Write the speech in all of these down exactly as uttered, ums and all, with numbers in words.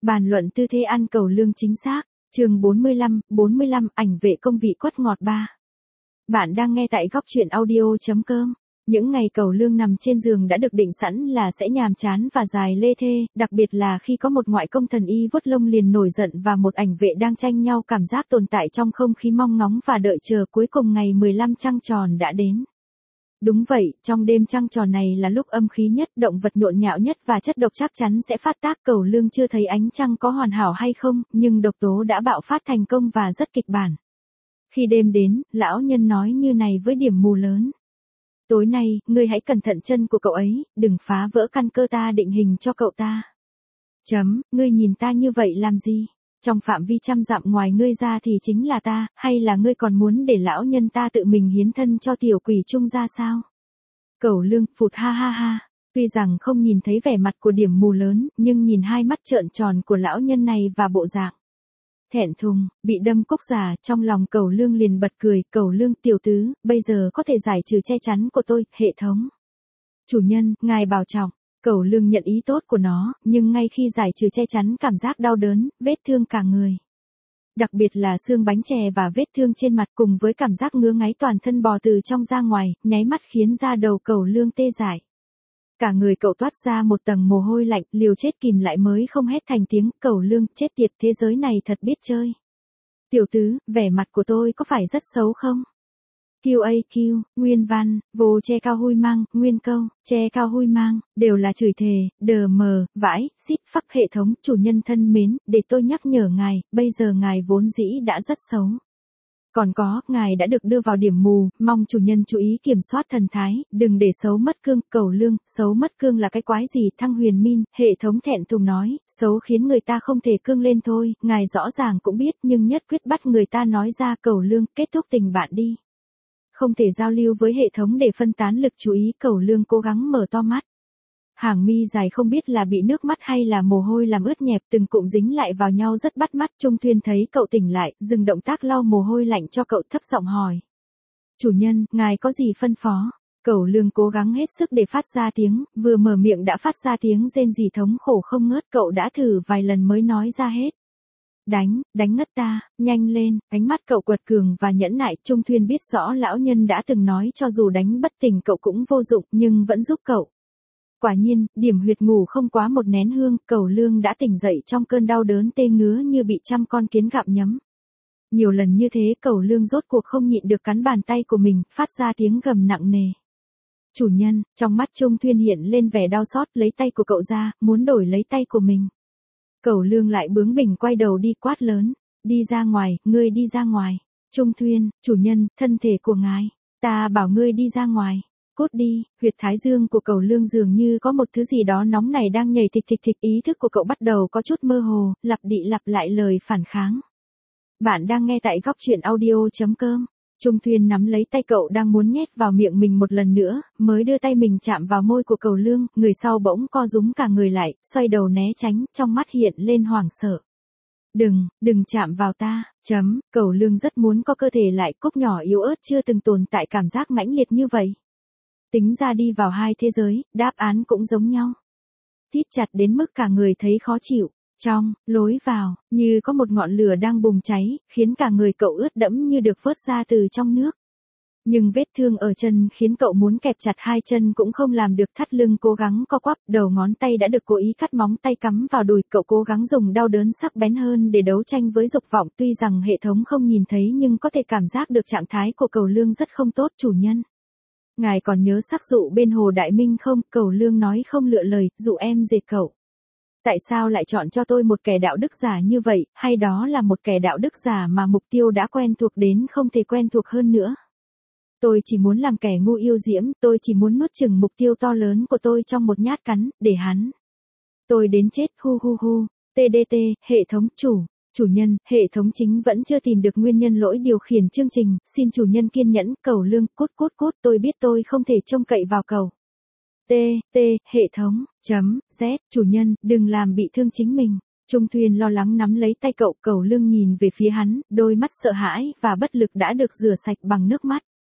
Bàn luận tư thế ăn cẩu lương chính xác. Chương bốn mươi lăm, bốn mươi lăm ảnh vệ công vị quất ngọt ba. Bạn đang nghe tại góc truyện audio chấm com. Những ngày cẩu lương nằm trên giường đã được định sẵn là sẽ nhàm chán và dài lê thê, đặc biệt là khi có một ngoại công thần y vuốt lông liền nổi giận và một ảnh vệ đang tranh nhau cảm giác tồn tại trong không khí mong ngóng và đợi chờ. Cuối cùng ngày mười lăm trăng tròn đã đến. Đúng vậy, trong đêm trăng tròn này là lúc âm khí nhất, động vật nhộn nhạo nhất và chất độc chắc chắn sẽ phát tác. Cẩu lương chưa thấy ánh trăng có hoàn hảo hay không, nhưng độc tố đã bạo phát thành công và rất kịch bản. Khi đêm đến, lão nhân nói như này với Điểm Mù lớn. Tối nay, ngươi hãy cẩn thận chân của cậu ấy, đừng phá vỡ căn cơ ta định hình cho cậu ta. Chấm, ngươi nhìn ta như vậy làm gì? Trong phạm vi trăm dặm ngoài ngươi ra thì chính là ta, hay là ngươi còn muốn để lão nhân ta tự mình hiến thân cho tiểu quỷ trung ra sao? Cẩu lương, phụt ha ha ha. Tuy rằng không nhìn thấy vẻ mặt của Điểm Mù lớn, nhưng nhìn hai mắt trợn tròn của lão nhân này và bộ dạng thẹn thùng, bị đâm cốc giả, trong lòng cẩu lương liền bật cười. Cẩu lương tiểu tứ, bây giờ có thể giải trừ che chắn của tôi, hệ thống. Chủ nhân, ngài bảo trọng. Cẩu lương nhận ý tốt của nó, nhưng ngay khi giải trừ che chắn cảm giác đau đớn, vết thương cả người. Đặc biệt là xương bánh chè và vết thương trên mặt cùng với cảm giác ngứa ngáy toàn thân bò từ trong ra ngoài, nháy mắt khiến da đầu cẩu lương tê dại. Cả người cậu toát ra một tầng mồ hôi lạnh, liều chết kìm lại mới không hét thành tiếng. Cẩu lương, chết tiệt, thế giới này thật biết chơi. Tiểu tứ, vẻ mặt của tôi có phải rất xấu không? quy a quy, nguyên văn, vô che cao hui mang, nguyên câu, che cao hui mang, đều là chửi thề, đờ mờ, vãi, xít phắc. Hệ thống. Chủ nhân thân mến, để tôi nhắc nhở ngài, bây giờ ngài vốn dĩ đã rất xấu. Còn có, ngài đã được đưa vào điểm mù, mong chủ nhân chú ý kiểm soát thần thái, đừng để xấu mất cương. Cẩu lương, xấu mất cương là cái quái gì? Thăng huyền min, hệ thống thẹn thùng nói, xấu khiến người ta không thể cương lên thôi, ngài rõ ràng cũng biết nhưng nhất quyết bắt người ta nói ra. Cẩu lương, kết thúc tình bạn đi. Không thể giao lưu với hệ thống để phân tán lực chú ý. Cẩu lương cố gắng mở to mắt. Hàng mi dài không biết là bị nước mắt hay là mồ hôi làm ướt nhẹp, từng cụm dính lại vào nhau rất bắt mắt. Trung Thuyên thấy cậu tỉnh lại, dừng động tác lau mồ hôi lạnh cho cậu, thấp giọng hỏi. Chủ nhân, ngài có gì phân phó? Cẩu lương cố gắng hết sức để phát ra tiếng, vừa mở miệng đã phát ra tiếng rên rỉ thống khổ không ngớt. Cậu đã thử vài lần mới nói ra hết. Đánh, đánh ngất ta, nhanh lên. Ánh mắt cậu quật cường và nhẫn nại. Trung Thuyên biết rõ lão nhân đã từng nói cho dù đánh bất tỉnh cậu cũng vô dụng, nhưng vẫn giúp cậu. Quả nhiên, điểm huyệt ngủ không quá một nén hương, cẩu lương đã tỉnh dậy trong cơn đau đớn tê ngứa như bị trăm con kiến gặm nhấm. Nhiều lần như thế cẩu lương rốt cuộc không nhịn được cắn bàn tay của mình, phát ra tiếng gầm nặng nề. Chủ nhân, trong mắt Trung Thuyên hiện lên vẻ đau xót, lấy tay của cậu ra, muốn đổi lấy tay của mình. Cẩu lương lại bướng bỉnh quay đầu đi, quát lớn. Đi ra ngoài, ngươi đi ra ngoài. Trung Thuyên, chủ nhân, thân thể của ngài. Ta bảo ngươi đi ra ngoài. Cút đi. Huyệt thái dương của cẩu lương dường như có một thứ gì đó nóng này đang nhảy thịch thịch thịch. Ý thức của cậu bắt đầu có chút mơ hồ, lặp đi lặp lại lời phản kháng. Bạn đang nghe tại góc truyện audio chấm com. Trung Thuyên nắm lấy tay cậu đang muốn nhét vào miệng mình một lần nữa, mới đưa tay mình chạm vào môi của cẩu lương, người sau bỗng co rúm cả người lại, xoay đầu né tránh, trong mắt hiện lên hoảng sợ. Đừng, đừng chạm vào ta, chấm, cẩu lương rất muốn có cơ thể lại, cốc nhỏ yếu ớt chưa từng tồn tại cảm giác mãnh liệt như vậy. Tính ra đi vào hai thế giới, đáp án cũng giống nhau. Tít chặt đến mức cả người thấy khó chịu. Trong, lối vào, như có một ngọn lửa đang bùng cháy, khiến cả người cậu ướt đẫm như được vớt ra từ trong nước. Nhưng vết thương ở chân khiến cậu muốn kẹp chặt hai chân cũng không làm được, thắt lưng cố gắng co quắp, đầu ngón tay đã được cố ý cắt móng tay cắm vào đùi, cậu cố gắng dùng đau đớn sắc bén hơn để đấu tranh với dục vọng, tuy rằng hệ thống không nhìn thấy nhưng có thể cảm giác được trạng thái của cẩu lương rất không tốt. Chủ nhân, ngài còn nhớ sắc dụ bên Hồ Đại Minh không? Cẩu lương nói không lựa lời, dụ em dệt cậu. Tại sao lại chọn cho tôi một kẻ đạo đức giả như vậy, hay đó là một kẻ đạo đức giả mà mục tiêu đã quen thuộc đến không thể quen thuộc hơn nữa? Tôi chỉ muốn làm kẻ ngu yêu diễm, tôi chỉ muốn nuốt chửng mục tiêu to lớn của tôi trong một nhát cắn, để hắn. Tôi đến chết, hu hu hu, tê đê tê, hệ thống. Chủ, chủ nhân, hệ thống chính vẫn chưa tìm được nguyên nhân lỗi điều khiển chương trình, xin chủ nhân kiên nhẫn. Cẩu lương, cút cút cút, tôi biết tôi không thể trông cậy vào cậu. T, T, hệ thống, chấm, Z, chủ nhân, đừng làm bị thương chính mình. Trung Thuyên lo lắng nắm lấy tay cậu, cẩu lương nhìn về phía hắn, đôi mắt sợ hãi và bất lực đã được rửa sạch bằng nước mắt.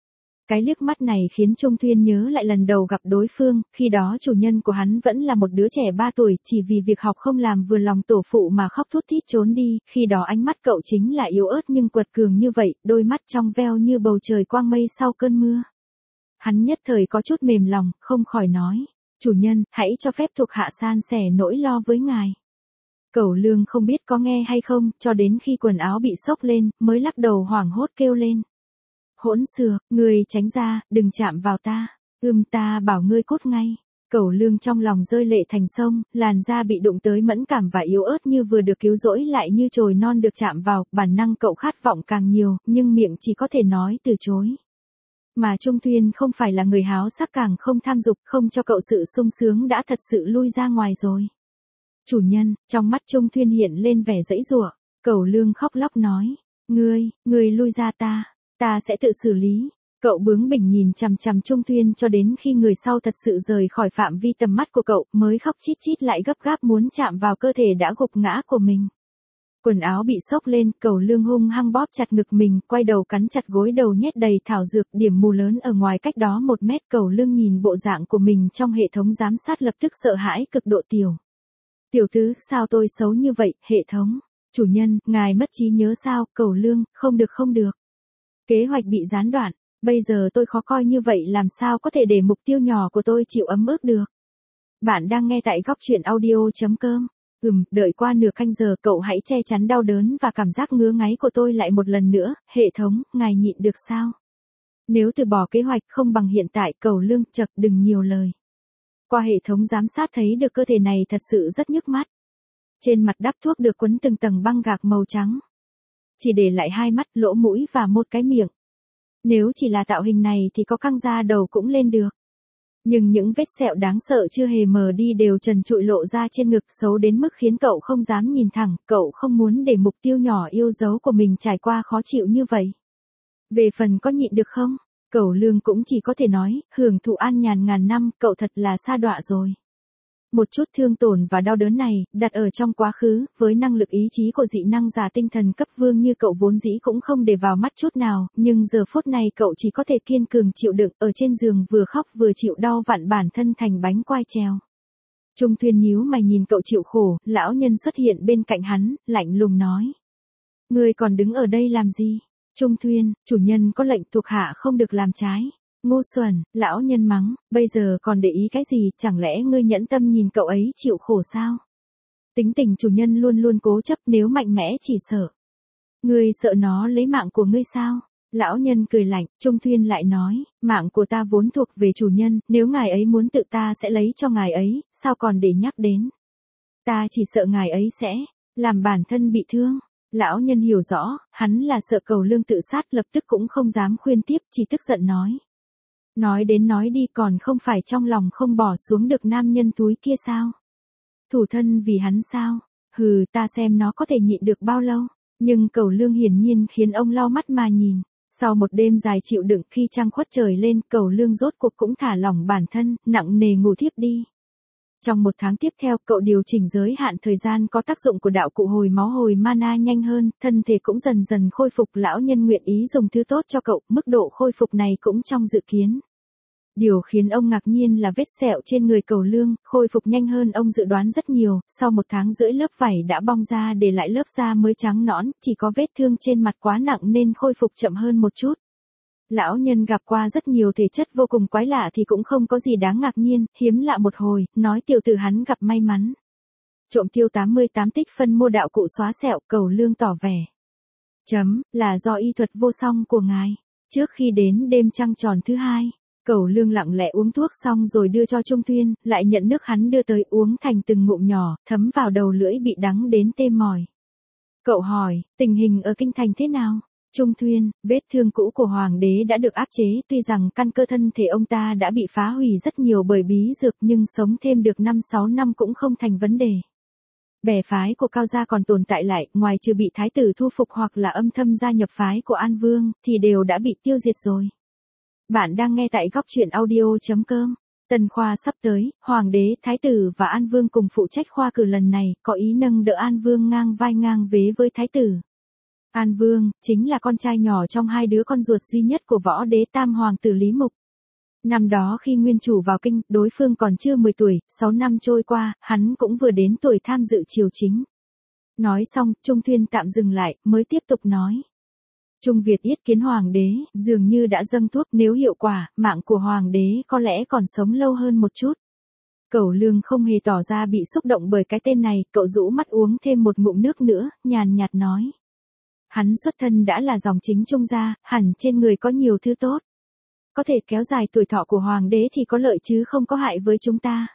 Cái liếc mắt này khiến Trung Thuyên nhớ lại lần đầu gặp đối phương, khi đó chủ nhân của hắn vẫn là một đứa trẻ ba tuổi, chỉ vì việc học không làm vừa lòng tổ phụ mà khóc thút thít trốn đi, khi đó ánh mắt cậu chính là yếu ớt nhưng quật cường như vậy, đôi mắt trong veo như bầu trời quang mây sau cơn mưa. Hắn nhất thời có chút mềm lòng, không khỏi nói, chủ nhân, hãy cho phép thuộc hạ san sẻ nỗi lo với ngài. Cẩu Lương không biết có nghe hay không, cho đến khi quần áo bị xốc lên, mới lắc đầu hoảng hốt kêu lên. Hỗn xược, ngươi tránh ra, đừng chạm vào ta. Ưm ta bảo ngươi cút ngay. Cẩu Lương trong lòng rơi lệ thành sông, làn da bị đụng tới mẫn cảm và yếu ớt như vừa được cứu rỗi lại như chồi non được chạm vào, bản năng cậu khát vọng càng nhiều, nhưng miệng chỉ có thể nói từ chối. Mà Trung Thuyên không phải là người háo sắc càng không tham dục, không cho cậu sự sung sướng đã thật sự lui ra ngoài rồi. Chủ nhân, trong mắt Trung Thuyên hiện lên vẻ dãy giụa, Cẩu Lương khóc lóc nói, ngươi, ngươi lui ra ta. Ta sẽ tự xử lý. Cậu bướng bỉnh nhìn chằm chằm Trung Thuyên cho đến khi người sau thật sự rời khỏi phạm vi tầm mắt của cậu, mới khóc chít chít lại gấp gáp muốn chạm vào cơ thể đã gục ngã của mình. Quần áo bị xốc lên, Cẩu Lương hung hăng bóp chặt ngực mình, quay đầu cắn chặt gối đầu nhét đầy thảo dược, điểm mù lớn ở ngoài cách đó một mét. Cẩu Lương nhìn bộ dạng của mình trong hệ thống giám sát lập tức sợ hãi cực độ. Tiểu Tiểu tứ, sao tôi xấu như vậy, hệ thống? Chủ nhân, ngài mất trí nhớ sao? Cẩu Lương, không được không được. Kế hoạch bị gián đoạn, bây giờ tôi khó coi như vậy làm sao có thể để mục tiêu nhỏ của tôi chịu ấm ức được. Bạn đang nghe tại góc truyện audio.com. Ừm, đợi qua nửa canh giờ cậu hãy che chắn đau đớn và cảm giác ngứa ngáy của tôi lại một lần nữa, hệ thống, ngài nhịn được sao? Nếu từ bỏ kế hoạch không bằng hiện tại, Cẩu Lương chậc đừng nhiều lời. Qua hệ thống giám sát thấy được cơ thể này thật sự rất nhức mắt. Trên mặt đắp thuốc được quấn từng tầng băng gạc màu trắng. Chỉ để lại hai mắt, lỗ mũi và một cái miệng. Nếu chỉ là tạo hình này thì có căng da đầu cũng lên được. Nhưng những vết sẹo đáng sợ chưa hề mờ đi đều trần trụi lộ ra trên ngực, xấu đến mức khiến cậu không dám nhìn thẳng, cậu không muốn để mục tiêu nhỏ yêu dấu của mình trải qua khó chịu như vậy. Về phần có nhịn được không? Cẩu Lương cũng chỉ có thể nói, hưởng thụ an nhàn ngàn năm, cậu thật là sa đọa rồi. Một chút thương tổn và đau đớn này, đặt ở trong quá khứ, với năng lực ý chí của dị năng giả tinh thần cấp vương như cậu vốn dĩ cũng không để vào mắt chút nào, nhưng giờ phút này cậu chỉ có thể kiên cường chịu đựng, ở trên giường vừa khóc vừa chịu đau vặn bản thân thành bánh quai treo. Trung Thuyên nhíu mày nhìn cậu chịu khổ, lão nhân xuất hiện bên cạnh hắn, lạnh lùng nói. Ngươi còn đứng ở đây làm gì? Trung Thuyên, chủ nhân có lệnh thuộc hạ không được làm trái. Ngu xuẩn, lão nhân mắng, bây giờ còn để ý cái gì, chẳng lẽ ngươi nhẫn tâm nhìn cậu ấy chịu khổ sao? Tính tình chủ nhân luôn luôn cố chấp, nếu mạnh mẽ chỉ sợ. Ngươi sợ nó lấy mạng của ngươi sao? Lão nhân cười lạnh, Trung Thuyên lại nói, mạng của ta vốn thuộc về chủ nhân, nếu ngài ấy muốn tự ta sẽ lấy cho ngài ấy, sao còn để nhắc đến? Ta chỉ sợ ngài ấy sẽ làm bản thân bị thương. Lão nhân hiểu rõ, hắn là sợ Cẩu Lương tự sát, lập tức cũng không dám khuyên tiếp, chỉ tức giận nói. Nói đến nói đi, còn không phải trong lòng không bỏ xuống được nam nhân túi kia sao? Thủ thân vì hắn sao? Hừ, ta xem nó có thể nhịn được bao lâu. Nhưng Cẩu Lương hiển nhiên khiến ông lau mắt mà nhìn. Sau một đêm dài chịu đựng, khi trăng khuất trời lên, Cẩu Lương rốt cuộc cũng thả lỏng bản thân, nặng nề ngủ thiếp đi. Trong một tháng tiếp theo, cậu điều chỉnh giới hạn thời gian có tác dụng của đạo cụ hồi máu hồi mana nhanh hơn, thân thể cũng dần dần khôi phục. Lão nhân nguyện ý dùng thứ tốt cho cậu, mức độ khôi phục này cũng trong dự kiến. Điều khiến ông ngạc nhiên là vết sẹo trên người Cẩu Lương, khôi phục nhanh hơn ông dự đoán rất nhiều, sau một tháng rưỡi lớp vảy đã bong ra để lại lớp da mới trắng nõn, chỉ có vết thương trên mặt quá nặng nên khôi phục chậm hơn một chút. Lão nhân gặp qua rất nhiều thể chất vô cùng quái lạ thì cũng không có gì đáng ngạc nhiên, hiếm lạ một hồi, nói tiểu tử hắn gặp may mắn. Trộm tiêu tám mươi tám tích phân mua đạo cụ xóa sẹo, Cẩu Lương tỏ vẻ. Chấm, là do y thuật vô song của ngài. Trước khi đến đêm trăng tròn thứ hai, Cẩu Lương lặng lẽ uống thuốc xong rồi đưa cho Trung Thuyên, lại nhận nước hắn đưa tới uống thành từng ngụm nhỏ, thấm vào đầu lưỡi bị đắng đến tê mỏi. Cậu hỏi, tình hình ở kinh thành thế nào? Trung Thuyên, vết thương cũ của hoàng đế đã được áp chế, tuy rằng căn cơ thân thể ông ta đã bị phá hủy rất nhiều bởi bí dược nhưng sống thêm được năm sáu năm cũng không thành vấn đề. Bè phái của Cao gia còn tồn tại lại, ngoài trừ bị thái tử thu phục hoặc là âm thầm gia nhập phái của An Vương, thì đều đã bị tiêu diệt rồi. Bạn đang nghe tại góc truyện audio.com. Tần khoa sắp tới, Hoàng đế, Thái tử và An Vương cùng phụ trách khoa cử lần này, có ý nâng đỡ An Vương ngang vai ngang vế với Thái tử. An Vương, chính là con trai nhỏ trong hai đứa con ruột duy nhất của võ đế tam hoàng tử Lý Mục. Năm đó khi nguyên chủ vào kinh, đối phương còn chưa mười tuổi, sáu năm trôi qua, hắn cũng vừa đến tuổi tham dự triều chính. Nói xong, Trung Thuyên tạm dừng lại, mới tiếp tục nói. Trung Việt yết kiến hoàng đế, dường như đã dâng thuốc, nếu hiệu quả, mạng của hoàng đế có lẽ còn sống lâu hơn một chút. Cẩu Lương không hề tỏ ra bị xúc động bởi cái tên này, cậu rũ mắt uống thêm một ngụm nước nữa, nhàn nhạt nói. Hắn xuất thân đã là dòng chính Trung gia, hẳn trên người có nhiều thứ tốt. Có thể kéo dài tuổi thọ của hoàng đế thì có lợi chứ không có hại với chúng ta.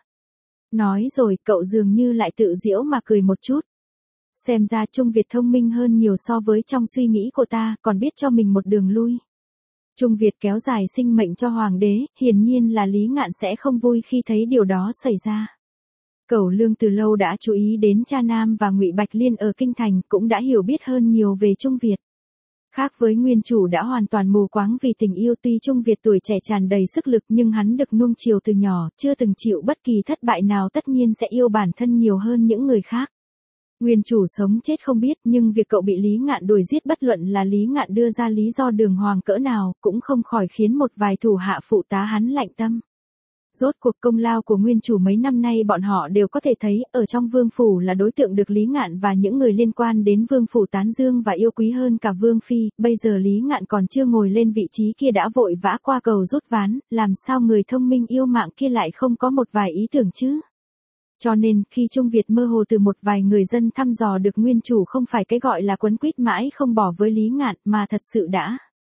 Nói rồi, cậu dường như lại tự giễu mà cười một chút. Xem ra Trung Việt thông minh hơn nhiều so với trong suy nghĩ của ta, còn biết cho mình một đường lui. Trung Việt kéo dài sinh mệnh cho hoàng đế, hiển nhiên là Lý Ngạn sẽ không vui khi thấy điều đó xảy ra. Cẩu Lương từ lâu đã chú ý đến cha Nam và Ngụy Bạch Liên ở kinh thành, cũng đã hiểu biết hơn nhiều về Trung Việt. Khác với nguyên chủ đã hoàn toàn mù quáng vì tình yêu, tuy Trung Việt tuổi trẻ tràn đầy sức lực nhưng hắn được nuông chiều từ nhỏ, chưa từng chịu bất kỳ thất bại nào, tất nhiên sẽ yêu bản thân nhiều hơn những người khác. Nguyên chủ sống chết không biết, nhưng việc cậu bị Lý Ngạn đuổi giết, bất luận là Lý Ngạn đưa ra lý do đường hoàng cỡ nào, cũng không khỏi khiến một vài thủ hạ phụ tá hắn lạnh tâm. Rốt cuộc công lao của nguyên chủ mấy năm nay bọn họ đều có thể thấy, ở trong vương phủ là đối tượng được Lý Ngạn và những người liên quan đến vương phủ tán dương và yêu quý hơn cả vương phi, bây giờ Lý Ngạn còn chưa ngồi lên vị trí kia đã vội vã qua cầu rút ván, làm sao người thông minh yêu mạng kia lại không có một vài ý tưởng chứ? Cho nên, khi Trung Việt mơ hồ từ một vài người dân thăm dò được nguyên chủ không phải cái gọi là quấn quýt mãi không bỏ với Lý Ngạn, mà thật sự đã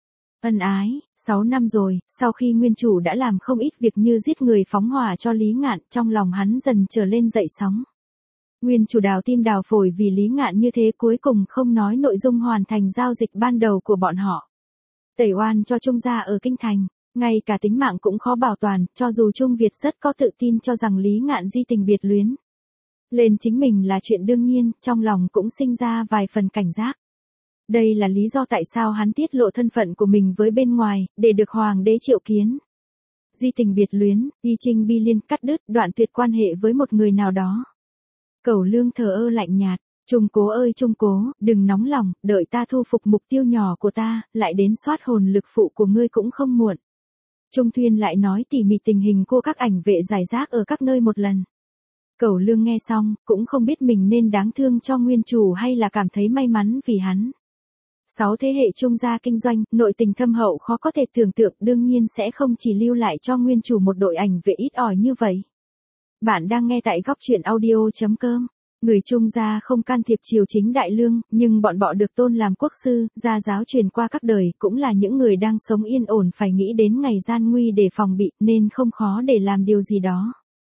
ân ái. Sáu năm rồi, sau khi nguyên chủ đã làm không ít việc như giết người phóng hỏa cho Lý Ngạn, trong lòng hắn dần trở lên dậy sóng. Nguyên chủ đào tim đào phổi vì Lý Ngạn như thế, cuối cùng không nói nội dung hoàn thành giao dịch ban đầu của bọn họ. Tẩy oan cho Trung gia ở kinh thành. Ngay cả tính mạng cũng khó bảo toàn, cho dù Trung Việt rất có tự tin cho rằng Lý Ngạn di tình biệt luyến lên chính mình là chuyện đương nhiên, trong lòng cũng sinh ra vài phần cảnh giác. Đây là lý do tại sao hắn tiết lộ thân phận của mình với bên ngoài, để được hoàng đế triệu kiến. Di tình biệt luyến, y trinh bi liên, cắt đứt, đoạn tuyệt quan hệ với một người nào đó. Cẩu Lương thờ ơ lạnh nhạt. Trung Cố ơi Trung Cố, đừng nóng lòng, đợi ta thu phục mục tiêu nhỏ của ta, lại đến soát hồn lực phụ của ngươi cũng không muộn. Trung Thuyên lại nói tỉ mỉ tình hình cô các ảnh vệ giải rác ở các nơi một lần. Cẩu Lương nghe xong, cũng không biết mình nên đáng thương cho nguyên chủ hay là cảm thấy may mắn vì hắn. Sáu thế hệ Trung gia kinh doanh, nội tình thâm hậu khó có thể tưởng tượng, đương nhiên sẽ không chỉ lưu lại cho nguyên chủ một đội ảnh vệ ít ỏi như vậy. Bạn đang nghe tại góc truyện audio chấm com. Người Trung gia không can thiệp triều chính đại lương, nhưng bọn họ được tôn làm quốc sư, gia giáo truyền qua các đời, cũng là những người đang sống yên ổn phải nghĩ đến ngày gian nguy để phòng bị, nên không khó để làm điều gì đó.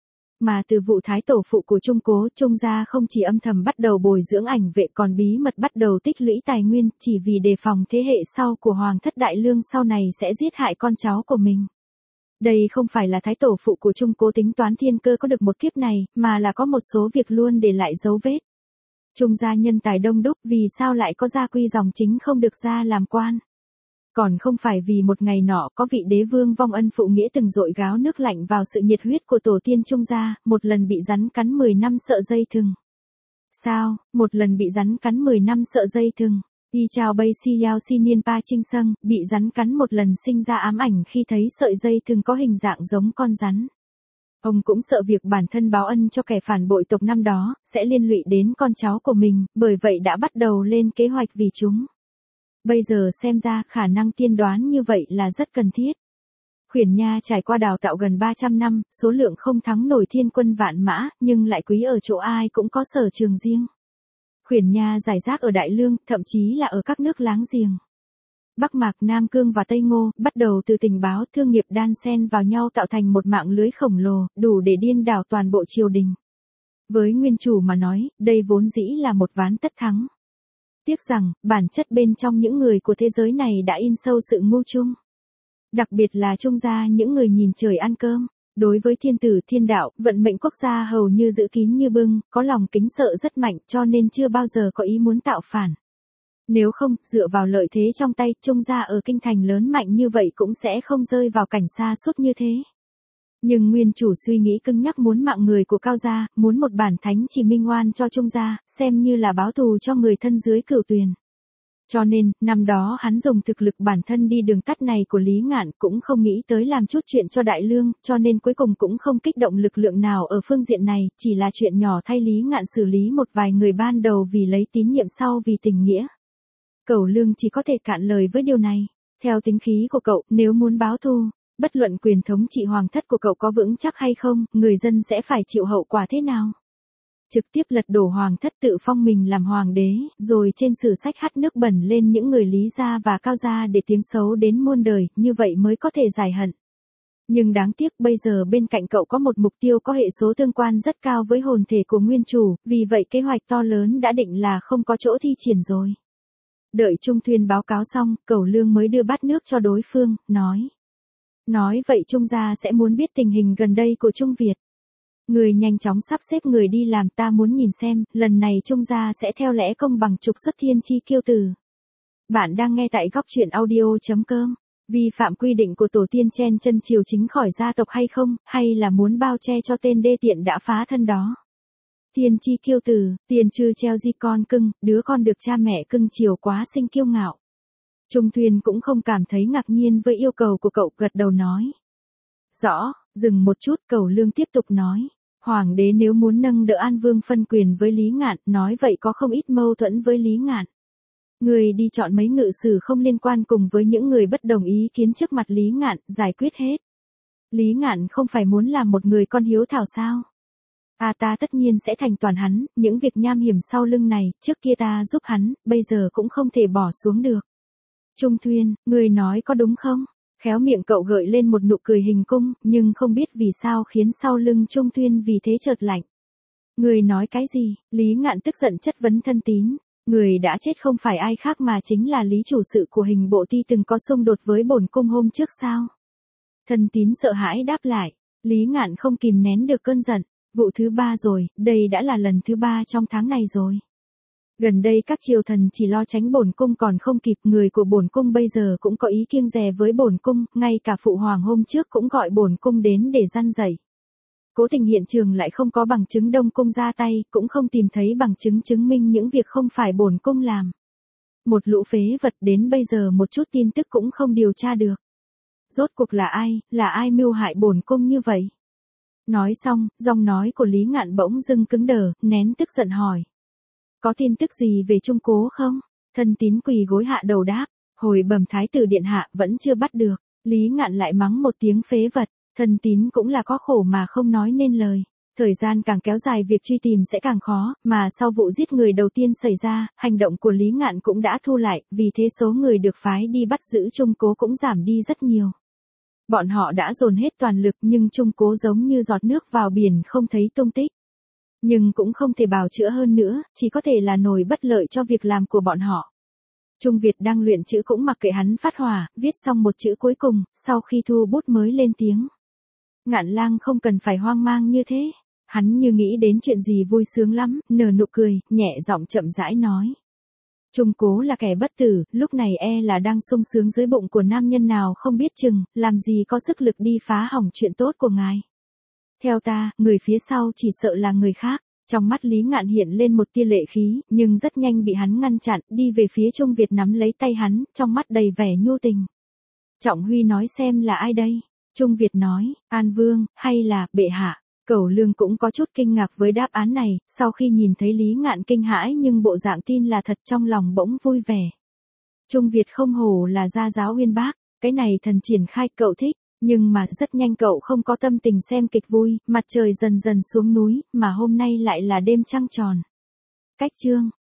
Mà từ vụ thái tổ phụ của Trung Cố, Trung gia không chỉ âm thầm bắt đầu bồi dưỡng ảnh vệ, còn bí mật bắt đầu tích lũy tài nguyên, chỉ vì đề phòng thế hệ sau của Hoàng thất Đại Lương sau này sẽ giết hại con cháu của mình. Đây không phải là thái tổ phụ của Trung Cố tính toán thiên cơ có được một kiếp này, mà là có một số việc luôn để lại dấu vết. Trung gia nhân tài đông đúc, vì sao lại có gia quy dòng chính không được ra làm quan? Còn không phải vì một ngày nọ có vị đế vương vong ân phụ nghĩa từng dội gáo nước lạnh vào sự nhiệt huyết của tổ tiên Trung gia, một lần bị rắn cắn mười năm sợ dây thừng. Sao, một lần bị rắn cắn mười năm sợ dây thừng? Y chào bay si yao si niên pa trinh sâng, bị rắn cắn một lần sinh ra ám ảnh khi thấy sợi dây thừng có hình dạng giống con rắn. Ông cũng sợ việc bản thân báo ân cho kẻ phản bội tộc năm đó, sẽ liên lụy đến con cháu của mình, bởi vậy đã bắt đầu lên kế hoạch vì chúng. Bây giờ xem ra khả năng tiên đoán như vậy là rất cần thiết. Khuyển Nha trải qua đào tạo gần ba trăm năm, số lượng không thắng nổi thiên quân vạn mã, nhưng lại quý ở chỗ ai cũng có sở trường riêng. Khuyển Nha giải rác ở Đại Lương, thậm chí là ở các nước láng giềng. Bắc Mạc, Nam Cương và Tây Ngô, bắt đầu từ tình báo thương nghiệp đan xen vào nhau tạo thành một mạng lưới khổng lồ, đủ để điên đảo toàn bộ triều đình. Với nguyên chủ mà nói, đây vốn dĩ là một ván tất thắng. Tiếc rằng, bản chất bên trong những người của thế giới này đã in sâu sự ngu chung. Đặc biệt là Trung gia những người nhìn trời ăn cơm. Đối với thiên tử thiên đạo, vận mệnh quốc gia hầu như giữ kín như bưng, có lòng kính sợ rất mạnh cho nên chưa bao giờ có ý muốn tạo phản. Nếu không, dựa vào lợi thế trong tay, Trung gia ở kinh thành lớn mạnh như vậy cũng sẽ không rơi vào cảnh sa sút như thế. Nhưng nguyên chủ suy nghĩ cứng nhắc muốn mạng người của Cao gia, muốn một bản thánh chỉ minh oan cho Trung gia, xem như là báo thù cho người thân dưới cửu tuyền. Cho nên, năm đó hắn dùng thực lực bản thân đi đường tắt này của Lý Ngạn cũng không nghĩ tới làm chút chuyện cho Đại Lương, cho nên cuối cùng cũng không kích động lực lượng nào ở phương diện này, chỉ là chuyện nhỏ thay Lý Ngạn xử lý một vài người ban đầu vì lấy tín nhiệm sau vì tình nghĩa. Cẩu Lương chỉ có thể cạn lời với điều này. Theo tính khí của cậu, nếu muốn báo thù, bất luận quyền thống trị hoàng thất của cậu có vững chắc hay không, người dân sẽ phải chịu hậu quả thế nào? Trực tiếp lật đổ hoàng thất tự phong mình làm hoàng đế, rồi trên sử sách hắt nước bẩn lên những người Lý gia và Cao gia để tiếng xấu đến muôn đời, như vậy mới có thể giải hận. Nhưng đáng tiếc bây giờ bên cạnh cậu có một mục tiêu có hệ số tương quan rất cao với hồn thể của nguyên chủ, vì vậy kế hoạch to lớn đã định là không có chỗ thi triển rồi. Đợi Trung Thuyên báo cáo xong, Cẩu Lương mới đưa bát nước cho đối phương, nói. Nói vậy Trung gia sẽ muốn biết tình hình gần đây của Trung Việt. Người nhanh chóng sắp xếp người đi làm, ta muốn nhìn xem, lần này Trung gia sẽ theo lẽ công bằng trục xuất Thiên Chi Kiêu Tử. Bạn đang nghe tại góc truyện audio chấm com. Vi phạm quy định của tổ tiên chen chân triều chính khỏi gia tộc hay không, hay là muốn bao che cho tên đê tiện đã phá thân đó. Thiên Chi Kiêu Tử, tiền trừ treo di con cưng, đứa con được cha mẹ cưng chiều quá sinh kiêu ngạo. Trung Thuyên cũng không cảm thấy ngạc nhiên với yêu cầu của cậu, gật đầu nói. Rõ, dừng một chút, Cẩu Lương tiếp tục nói. Hoàng đế nếu muốn nâng đỡ An Vương phân quyền với Lý Ngạn, nói vậy có không ít mâu thuẫn với Lý Ngạn. Người đi chọn mấy ngự sử không liên quan cùng với những người bất đồng ý kiến trước mặt Lý Ngạn, giải quyết hết. Lý Ngạn không phải muốn làm một người con hiếu thảo sao? À ta tất nhiên sẽ thành toàn hắn, những việc nham hiểm sau lưng này, trước kia ta giúp hắn, bây giờ cũng không thể bỏ xuống được. Trung Thuyên, người nói có đúng không? Khéo miệng cậu gợi lên một nụ cười hình cung, nhưng không biết vì sao khiến sau lưng Trung Thuyên vì thế chợt lạnh. Người nói cái gì? Lý Ngạn tức giận chất vấn Thân Tín. Người đã chết không phải ai khác mà chính là Lý chủ sự của Hình Bộ Ti từng có xung đột với bổn cung hôm trước sao? Thân Tín sợ hãi đáp lại. Lý Ngạn không kìm nén được cơn giận. Vụ thứ ba rồi, đây đã là lần thứ ba trong tháng này rồi. Gần đây các triều thần chỉ lo tránh bổn cung còn không kịp, người của bổn cung bây giờ cũng có ý kiêng dè với bổn cung, ngay cả phụ hoàng hôm trước cũng gọi bổn cung đến để răn dạy. Cố tình hiện trường lại không có bằng chứng Đông cung ra tay, cũng không tìm thấy bằng chứng chứng minh những việc không phải bổn cung làm. Một lũ phế vật đến bây giờ một chút tin tức cũng không điều tra được. Rốt cuộc là ai, là ai mưu hại bổn cung như vậy? Nói xong, giọng nói của Lý Ngạn bỗng dưng cứng đờ, nén tức giận hỏi. Có tin tức gì về Trung Cố không? Thân Tín quỳ gối hạ đầu đáp, hồi bẩm thái tử điện hạ vẫn chưa bắt được. Lý Ngạn lại mắng một tiếng phế vật, Thân Tín cũng là có khổ mà không nói nên lời. Thời gian càng kéo dài việc truy tìm sẽ càng khó, mà sau vụ giết người đầu tiên xảy ra, hành động của Lý Ngạn cũng đã thu lại, vì thế số người được phái đi bắt giữ Trung Cố cũng giảm đi rất nhiều. Bọn họ đã dồn hết toàn lực nhưng Trung Cố giống như giọt nước vào biển không thấy tung tích. Nhưng cũng không thể bào chữa hơn nữa, chỉ có thể là nổi bất lợi cho việc làm của bọn họ. Trung Việt đang luyện chữ cũng mặc kệ hắn phát hỏa, viết xong một chữ cuối cùng, sau khi thu bút mới lên tiếng. Ngạn lang không cần phải hoang mang như thế. Hắn như nghĩ đến chuyện gì vui sướng lắm, nở nụ cười, nhẹ giọng chậm rãi nói. Trung Cố là kẻ bất tử, lúc này e là đang sung sướng dưới bụng của nam nhân nào không biết chừng, làm gì có sức lực đi phá hỏng chuyện tốt của ngài. Theo ta, người phía sau chỉ sợ là người khác. Trong mắt Lý Ngạn hiện lên một tia lệ khí, nhưng rất nhanh bị hắn ngăn chặn, đi về phía Trung Việt nắm lấy tay hắn, trong mắt đầy vẻ nhu tình. Trọng Huy nói xem là ai đây? Trung Việt nói, An Vương, hay là, bệ hạ. Cẩu Lương cũng có chút kinh ngạc với đáp án này, sau khi nhìn thấy Lý Ngạn kinh hãi nhưng bộ dạng tin là thật trong lòng bỗng vui vẻ. Trung Việt không hổ là gia giáo uyên bác, cái này thần triển khai cậu thích. Nhưng mà rất nhanh cậu không có tâm tình xem kịch vui, mặt trời dần dần xuống núi, mà hôm nay lại là đêm trăng tròn. Cách chương